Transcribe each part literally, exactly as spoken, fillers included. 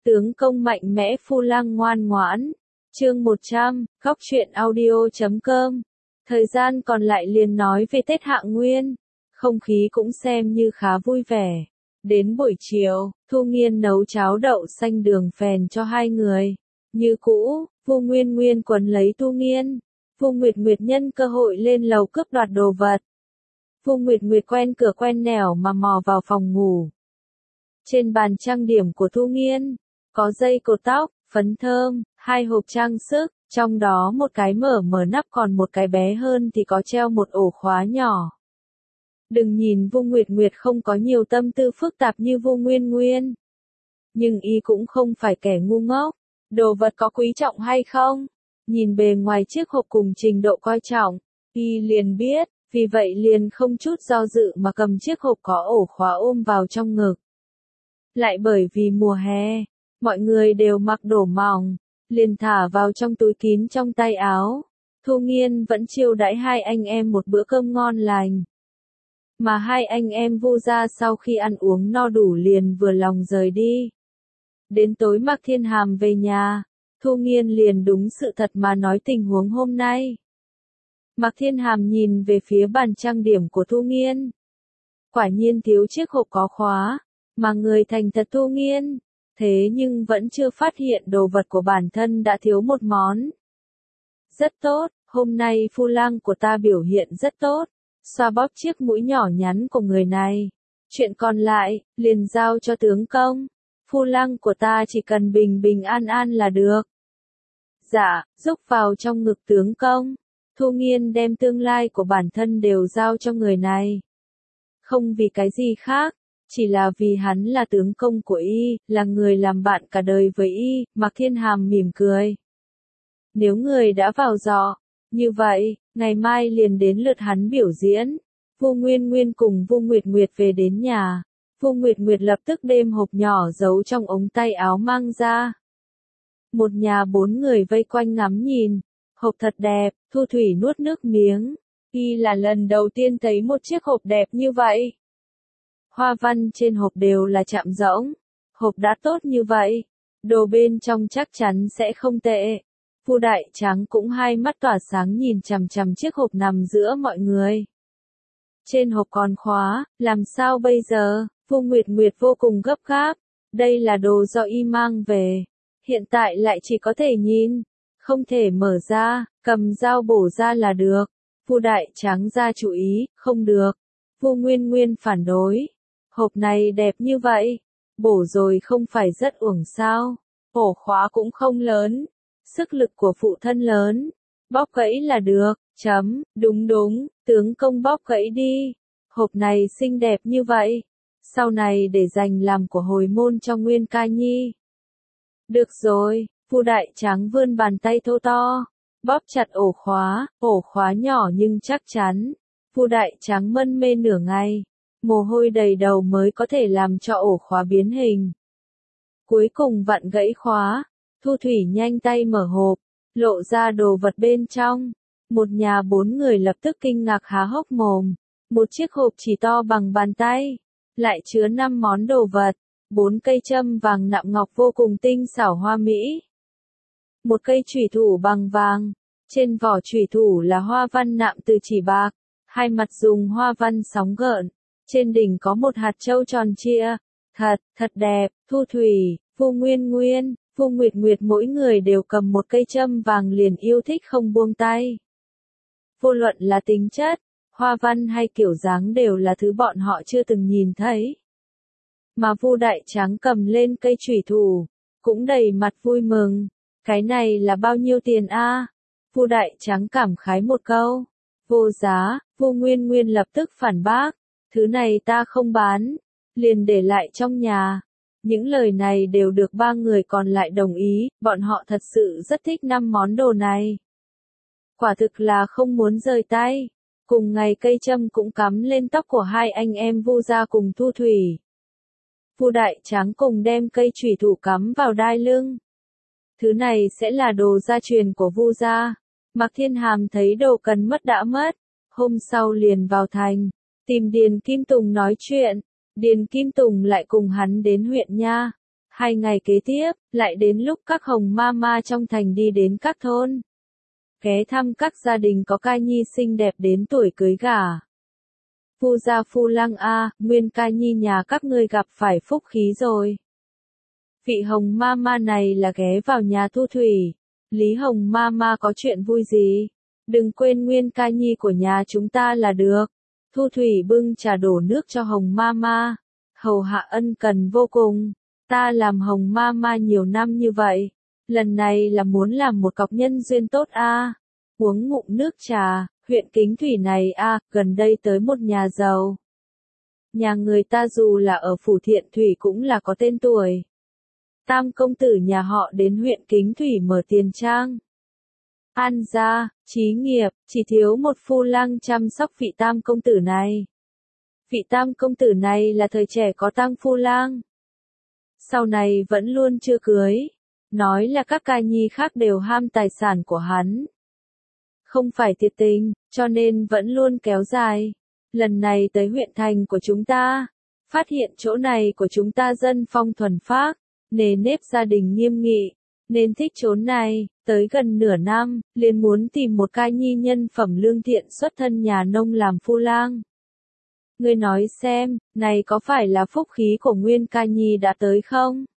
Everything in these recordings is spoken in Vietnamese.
Tướng công mạnh mẽ Phu Lang ngoan ngoãn. Chương một trăm, góc truyện audio chấm com. Thời gian còn lại liền nói về Tết Hạ Nguyên. Không khí cũng xem như khá vui vẻ. Đến buổi chiều, Thu Nghiên nấu cháo đậu xanh đường phèn cho hai người. Như cũ, Vu Nguyên Nguyên quấn lấy Thu Nghiên. Vu Nguyệt Nguyệt nhân cơ hội lên lầu cướp đoạt đồ vật. Vu Nguyệt Nguyệt quen cửa quen nẻo mà mò vào phòng ngủ. Trên bàn trang điểm của Thu Nghiên, có dây cột tóc, phấn thơm, hai hộp trang sức, trong đó một cái mở mở nắp còn một cái bé hơn thì có treo một ổ khóa nhỏ. Đừng nhìn Vu Nguyệt Nguyệt không có nhiều tâm tư phức tạp như Vu Nguyên Nguyên. Nhưng y cũng không phải kẻ ngu ngốc. Đồ vật có quý trọng hay không? Nhìn bề ngoài chiếc hộp cùng trình độ coi trọng, y liền biết, vì vậy liền không chút do dự mà cầm chiếc hộp có ổ khóa ôm vào trong ngực. Lại bởi vì mùa hè, mọi người đều mặc đồ mỏng, liền thả vào trong túi kín trong tay áo. Thu Nghiên vẫn chiêu đãi hai anh em một bữa cơm ngon lành. Mà hai anh em Vu gia sau khi ăn uống no đủ liền vừa lòng rời đi. Đến tối Mạc Thiên Hàm về nhà, Thu Nghiên liền đúng sự thật mà nói tình huống hôm nay. Mạc Thiên Hàm nhìn về phía bàn trang điểm của Thu Nghiên. Quả nhiên thiếu chiếc hộp có khóa, mà người thành thật Thu Nghiên, thế nhưng vẫn chưa phát hiện đồ vật của bản thân đã thiếu một món. Rất tốt, hôm nay Phu Lang của ta biểu hiện rất tốt, xoa bóp chiếc mũi nhỏ nhắn của người này. Chuyện còn lại, liền giao cho tướng công. Phu Lang của ta chỉ cần bình bình an an là được. Dạ, rúc vào trong ngực tướng công. Thu Nghiên đem tương lai của bản thân đều giao cho người này. Không vì cái gì khác, chỉ là vì hắn là tướng công của y, là người làm bạn cả đời với y. Mạc Thiên Hàm mỉm cười. Nếu người đã vào giỏ, như vậy, ngày mai liền đến lượt hắn biểu diễn. Vu Nguyên Nguyên cùng Vu Nguyệt Nguyệt về đến nhà. Vu Nguyệt Nguyệt lập tức đem hộp nhỏ giấu trong ống tay áo mang ra. Một nhà bốn người vây quanh ngắm nhìn. Hộp thật đẹp, Thu Thủy nuốt nước miếng. Y là lần đầu tiên thấy một chiếc hộp đẹp như vậy. Hoa văn trên hộp đều là chạm rỗng. Hộp đã tốt như vậy, đồ bên trong chắc chắn sẽ không tệ. Vu Đại Tráng cũng hai mắt tỏa sáng nhìn chằm chằm chiếc hộp nằm giữa mọi người. Trên hộp còn khóa, làm sao bây giờ? Vu Nguyệt Nguyệt vô cùng gấp gáp. Đây là đồ do y mang về. Hiện tại lại chỉ có thể nhìn, không thể mở ra, cầm dao bổ ra là được. Vu Đại Tráng ra chủ ý, không được. Vu Nguyên Nguyên phản đối. Hộp này đẹp như vậy, bổ rồi không phải rất uổng sao? Ổ khóa cũng không lớn. Sức lực của phụ thân lớn. Bóp gãy là được, chấm, đúng đúng, tướng công bóp gãy đi. Hộp này xinh đẹp như vậy. Sau này để dành làm của hồi môn cho Nguyên Ca Nhi. Được rồi, Vu Đại Tráng vươn bàn tay thô to, bóp chặt ổ khóa, ổ khóa nhỏ nhưng chắc chắn. Vu Đại Tráng mân mê nửa ngày, mồ hôi đầy đầu mới có thể làm cho ổ khóa biến hình. Cuối cùng vặn gãy khóa, Thu Thủy nhanh tay mở hộp, lộ ra đồ vật bên trong. Một nhà bốn người lập tức kinh ngạc há hốc mồm. Một chiếc hộp chỉ to bằng bàn tay, lại chứa năm món đồ vật. Bốn cây châm vàng nạm ngọc vô cùng tinh xảo hoa mỹ. Một cây chủy thủ bằng vàng, trên vỏ chủy thủ là hoa văn nạm từ chỉ bạc, hai mặt dùng hoa văn sóng gợn, trên đỉnh có một hạt châu tròn trịa. Thật, thật đẹp. Thu Thủy, Vu Nguyên Nguyên, Vu Nguyệt Nguyệt mỗi người đều cầm một cây châm vàng liền yêu thích không buông tay. Vô luận là tính chất, hoa văn hay kiểu dáng đều là thứ bọn họ chưa từng nhìn thấy. Mà Vu Đại Tráng cầm lên cây chủy thủ, cũng đầy mặt vui mừng. Cái này là bao nhiêu tiền a? Vu Đại Tráng cảm khái một câu. Vô giá. Vu Nguyên Nguyên lập tức phản bác. Thứ này ta không bán, liền để lại trong nhà. Những lời này đều được ba người còn lại đồng ý, bọn họ thật sự rất thích năm món đồ này. Quả thực là không muốn rời tay. Cùng ngày cây châm cũng cắm lên tóc của hai anh em Vu gia cùng Thu Thủy. Vu Đại Tráng cùng đem cây chủy thủ cắm vào đai lưng. Thứ này sẽ là đồ gia truyền của Vu gia. Mạc Thiên Hàm thấy đồ cần mất đã mất. Hôm sau liền vào thành, tìm Điền Kim Tùng nói chuyện. Điền Kim Tùng lại cùng hắn đến huyện nha. Hai ngày kế tiếp, lại đến lúc các hồng ma ma trong thành đi đến các thôn, ghé thăm các gia đình có ca nhi xinh đẹp đến tuổi cưới gả. Phu gia phu lăng a, nguyên ca nhi nhà các ngươi gặp phải phúc khí rồi. Vị hồng ma ma này là ghé vào nhà Thu Thủy. Lý hồng ma ma có chuyện vui gì? Đừng quên nguyên ca nhi của nhà chúng ta là được. Thu Thủy bưng trà đổ nước cho hồng ma ma. Hầu hạ ân cần vô cùng. Ta làm hồng ma ma nhiều năm như vậy. Lần này là muốn làm một cọc nhân duyên tốt a. À. Uống ngụm nước trà, huyện Kính Thủy này a, à, gần đây tới một nhà giàu. Nhà người ta dù là ở phủ Thiện Thủy cũng là có tên tuổi. Tam công tử nhà họ đến huyện Kính Thủy mở tiền trang. An gia, chí nghiệp, chỉ thiếu một phu lang chăm sóc vị tam công tử này. Vị tam công tử này là thời trẻ có tăng phu lang. Sau này vẫn luôn chưa cưới. Nói là các ca nhi khác đều ham tài sản của hắn. Không phải thiệt tình, cho nên vẫn luôn kéo dài. Lần này tới huyện thành của chúng ta, phát hiện chỗ này của chúng ta dân phong thuần phác, nề nếp gia đình nghiêm nghị, nên thích chốn này, tới gần nửa năm, liền muốn tìm một ca nhi nhân phẩm lương thiện xuất thân nhà nông làm phu lang. Ngươi nói xem, này có phải là phúc khí của nguyên ca nhi đã tới không?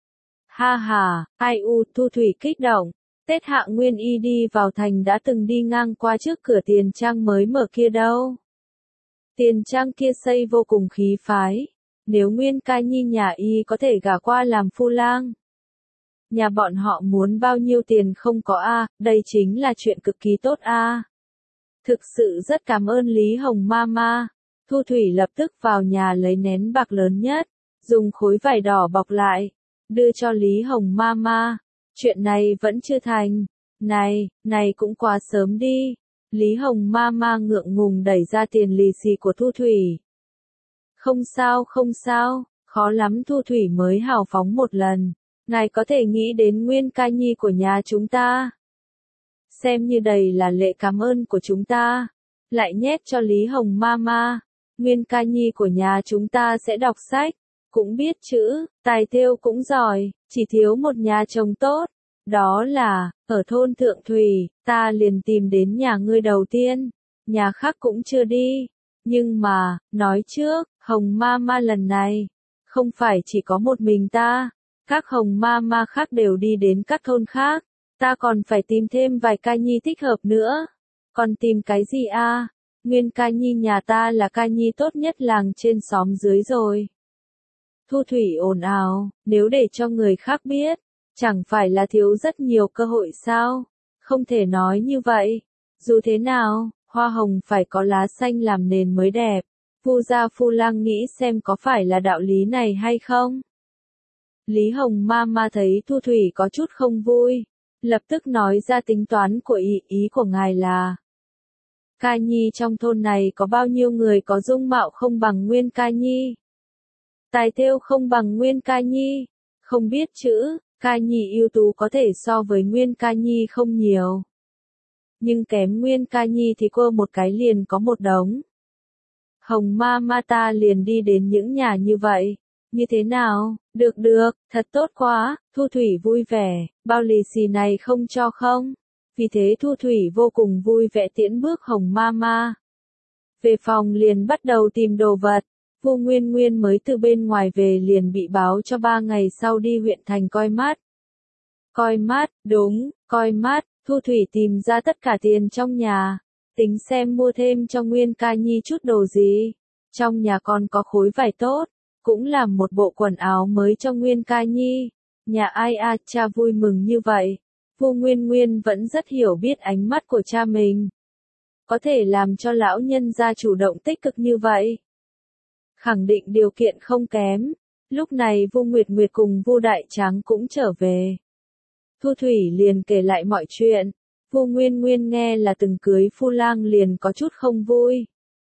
Ha ha, ai u, Thu Thủy kích động. Tết Hạ Nguyên y đi vào thành đã từng đi ngang qua trước cửa tiền trang mới mở kia đâu. Tiền trang kia xây vô cùng khí phái. Nếu nguyên ca nhi nhà y có thể gả qua làm phu lang. Nhà bọn họ muốn bao nhiêu tiền không có a, đây chính là chuyện cực kỳ tốt a. Thực sự rất cảm ơn Lý Hồng Mama. Thu Thủy lập tức vào nhà lấy nén bạc lớn nhất, dùng khối vải đỏ bọc lại, đưa cho Lý Hồng Mama. Chuyện này vẫn chưa thành. Này, này cũng quá sớm đi. Lý Hồng Mama ngượng ngùng đẩy ra tiền lì xì của Thu Thủy. Không sao không sao, khó lắm Thu Thủy mới hào phóng một lần. Ngài có thể nghĩ đến nguyên ca nhi của nhà chúng ta. Xem như đầy là lễ cảm ơn của chúng ta. Lại nhét cho Lý Hồng Mama. Nguyên ca nhi của nhà chúng ta sẽ đọc sách, cũng biết chữ, tài thêu cũng giỏi, chỉ thiếu một nhà chồng tốt. Đó là, ở thôn Thượng Thủy, ta liền tìm đến nhà ngươi đầu tiên. Nhà khác cũng chưa đi. Nhưng mà, nói trước, Hồng Mama lần này, không phải chỉ có một mình ta. Các Hồng Mama khác đều đi đến các thôn khác. Ta còn phải tìm thêm vài ca nhi thích hợp nữa. Còn tìm cái gì a? À? Nguyên ca nhi nhà ta là ca nhi tốt nhất làng trên xóm dưới rồi. Thu Thủy ồn ào, nếu để cho người khác biết, chẳng phải là thiếu rất nhiều cơ hội sao? Không thể nói như vậy. Dù thế nào, hoa hồng phải có lá xanh làm nền mới đẹp. Phu gia phu lang nghĩ xem có phải là đạo lý này hay không? Lý Hồng Mama thấy Thu Thủy có chút không vui, lập tức nói ra tính toán của ý, ý của ngài là ca nhi trong thôn này có bao nhiêu người có dung mạo không bằng nguyên ca nhi? Tài thêu không bằng nguyên ca nhi, không biết chữ, ca nhi ưu tú có thể so với nguyên ca nhi không nhiều. Nhưng kém nguyên ca nhi thì cô một cái liền có một đống. Hồng Mama ta liền đi đến những nhà như vậy. Như thế nào? Được được, thật tốt quá, Thu Thủy vui vẻ, bao lì xì này không cho không? Vì thế Thu Thủy vô cùng vui vẻ tiễn bước Hồng Mama. Về phòng liền bắt đầu tìm đồ vật. Vu Nguyên Nguyên mới từ bên ngoài về liền bị báo cho ba ngày sau đi huyện thành coi mắt. Coi mắt, đúng, coi mắt, Thu Thủy tìm ra tất cả tiền trong nhà, tính xem mua thêm cho Nguyên ca nhi chút đồ gì. Trong nhà còn có khối vải tốt, cũng làm một bộ quần áo mới cho Nguyên ca nhi. Nhà ai a, cha vui mừng như vậy. Vu Nguyên Nguyên vẫn rất hiểu biết ánh mắt của cha mình. Có thể làm cho lão nhân gia chủ động tích cực như vậy. Khẳng định điều kiện không kém. Lúc này Vu Nguyệt Nguyệt cùng Vu Đại Tráng cũng trở về. Thu Thủy liền kể lại mọi chuyện. Vu Nguyên Nguyên nghe là từng cưới phu lang liền có chút không vui.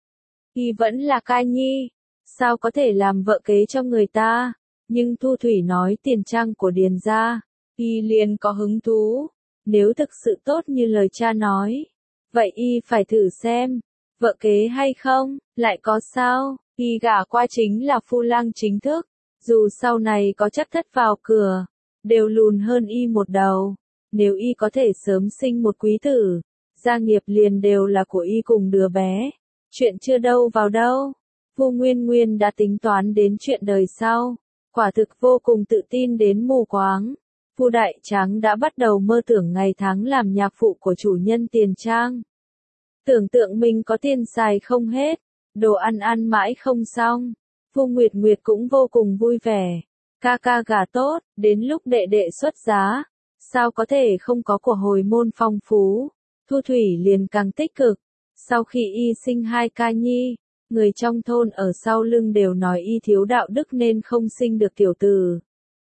Y vẫn là ca nhi, sao có thể làm vợ kế cho người ta? Nhưng Thu Thủy nói tiền trang của Điền gia, Y liền có hứng thú. Nếu thực sự tốt như lời cha nói, vậy Y phải thử xem, vợ kế hay không, lại có sao? Y gả qua chính là phu lang chính thức, Dù sau này có chắc thất vào cửa, đều lùn hơn y một đầu. Nếu y có thể sớm sinh một quý tử, gia nghiệp liền đều là của y cùng đứa bé. Chuyện chưa đâu vào đâu. Vu Nguyên Nguyên đã tính toán đến chuyện đời sau. Quả thực vô cùng tự tin đến mù quáng. Vu Đại Tráng đã bắt đầu mơ tưởng ngày tháng làm nhạc phụ của chủ nhân Tiền Trang. Tưởng tượng mình có tiền xài không hết, đồ ăn ăn mãi không xong. Vu Nguyệt Nguyệt cũng vô cùng vui vẻ. Ca ca gả tốt, đến lúc đệ đệ xuất giá, sao có thể không có của hồi môn phong phú. Thu Thủy liền càng tích cực. Sau khi y sinh hai ca nhi, người trong thôn ở sau lưng đều nói y thiếu đạo đức nên không sinh được tiểu tử.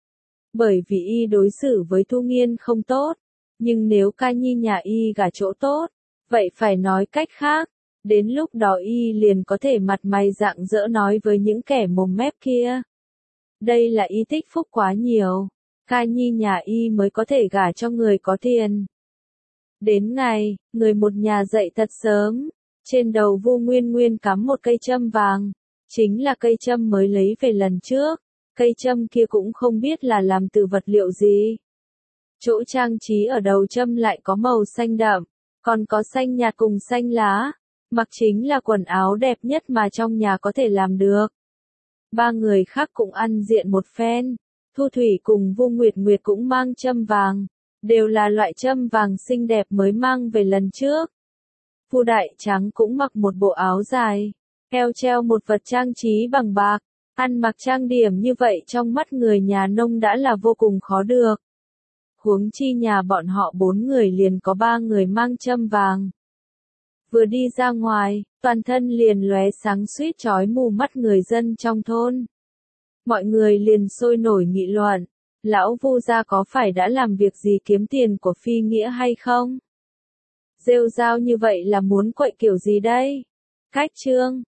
Bởi vì y đối xử với Thu Nghiên không tốt, nhưng nếu ca nhi nhà y gả chỗ tốt, vậy phải nói cách khác, đến lúc đó y liền có thể mặt mày rạng rỡ nói với những kẻ mồm mép kia. Đây là y tích phúc quá nhiều, ca nhi nhà y mới có thể gả cho người có tiền. Đến ngày, người một nhà dậy thật sớm, trên đầu Vu Nguyên Nguyên cắm một cây châm vàng, chính là cây châm mới lấy về lần trước, cây châm kia cũng không biết là làm từ vật liệu gì. Chỗ trang trí ở đầu châm lại có màu xanh đậm, còn có xanh nhạt cùng xanh lá, mặc chính là quần áo đẹp nhất mà trong nhà có thể làm được. Ba người khác cũng ăn diện một phen, Thu Thủy cùng Vu Nguyệt Nguyệt cũng mang châm vàng, đều là loại châm vàng xinh đẹp mới mang về lần trước. Vu Đại Tráng cũng mặc một bộ áo dài, eo treo một vật trang trí bằng bạc, ăn mặc trang điểm như vậy trong mắt người nhà nông đã là vô cùng khó được. Huống chi nhà bọn họ bốn người liền có ba người mang châm vàng. Vừa đi ra ngoài, toàn thân liền lóe sáng suýt chói mù mắt người dân trong thôn. Mọi người liền sôi nổi nghị luận, lão Vu gia có phải đã làm việc gì kiếm tiền của phi nghĩa hay không? Rêu rao như vậy là muốn quậy kiểu gì đây? Cách chương